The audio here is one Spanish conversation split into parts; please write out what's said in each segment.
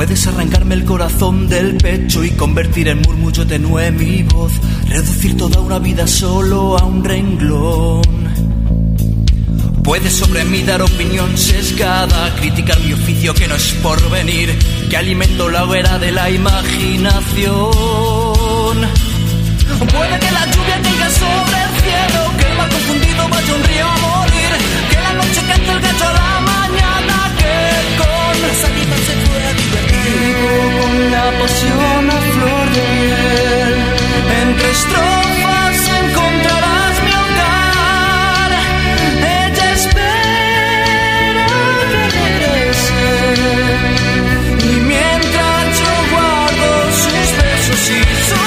Puedes arrancarme el corazón del pecho y convertir en murmullo tenue mi voz, reducir toda una vida solo a un renglón. Puedes sobre mí dar opinión sesgada, criticar mi oficio que no es por venir, que alimento la hoguera de la imaginación. Puede que la lluvia caiga sobre el cielo, que el mar confundido vaya un río a morir, que la noche cante el gallo a la mañana, que con las ánimas se pueda divertir. Vivo con la pasión a flor de piel, entre estrofas encontrarás mi hogar. Ella espera que regrese, y mientras yo guardo sus besos y su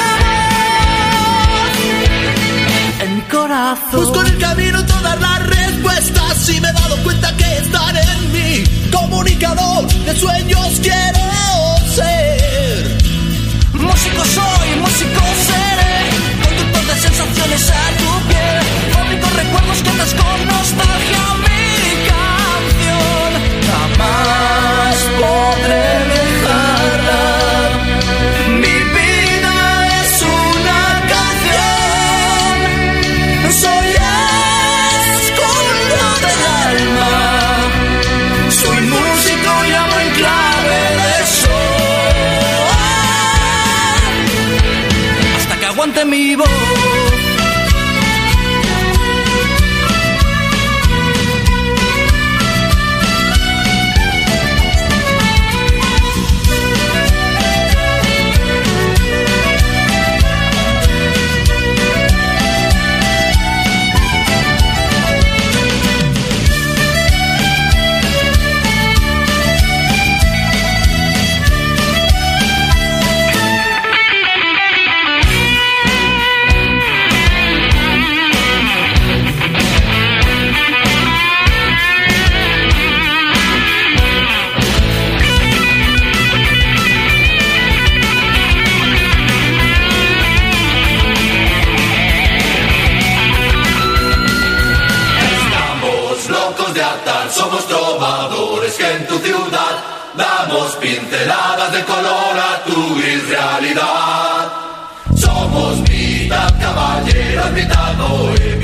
corazón. Busco en el camino todas las respuestas y me he dado cuenta que están en mí. Comunicador de sueños quiero ser. Músico soy, músico seré, conductor de sensaciones a tu piel, fabrico recuerdos que andas con nostalgia mi canción. Jamás podré dejarla. Mi vida es una canción. Soy escolta del alma, soy músico y amo en clave de sol, hasta que aguante mi voz. Somos trovadores que en tu ciudad damos pinceladas de color a tu irrealidad. Somos mitad caballeros, mitad bohemios.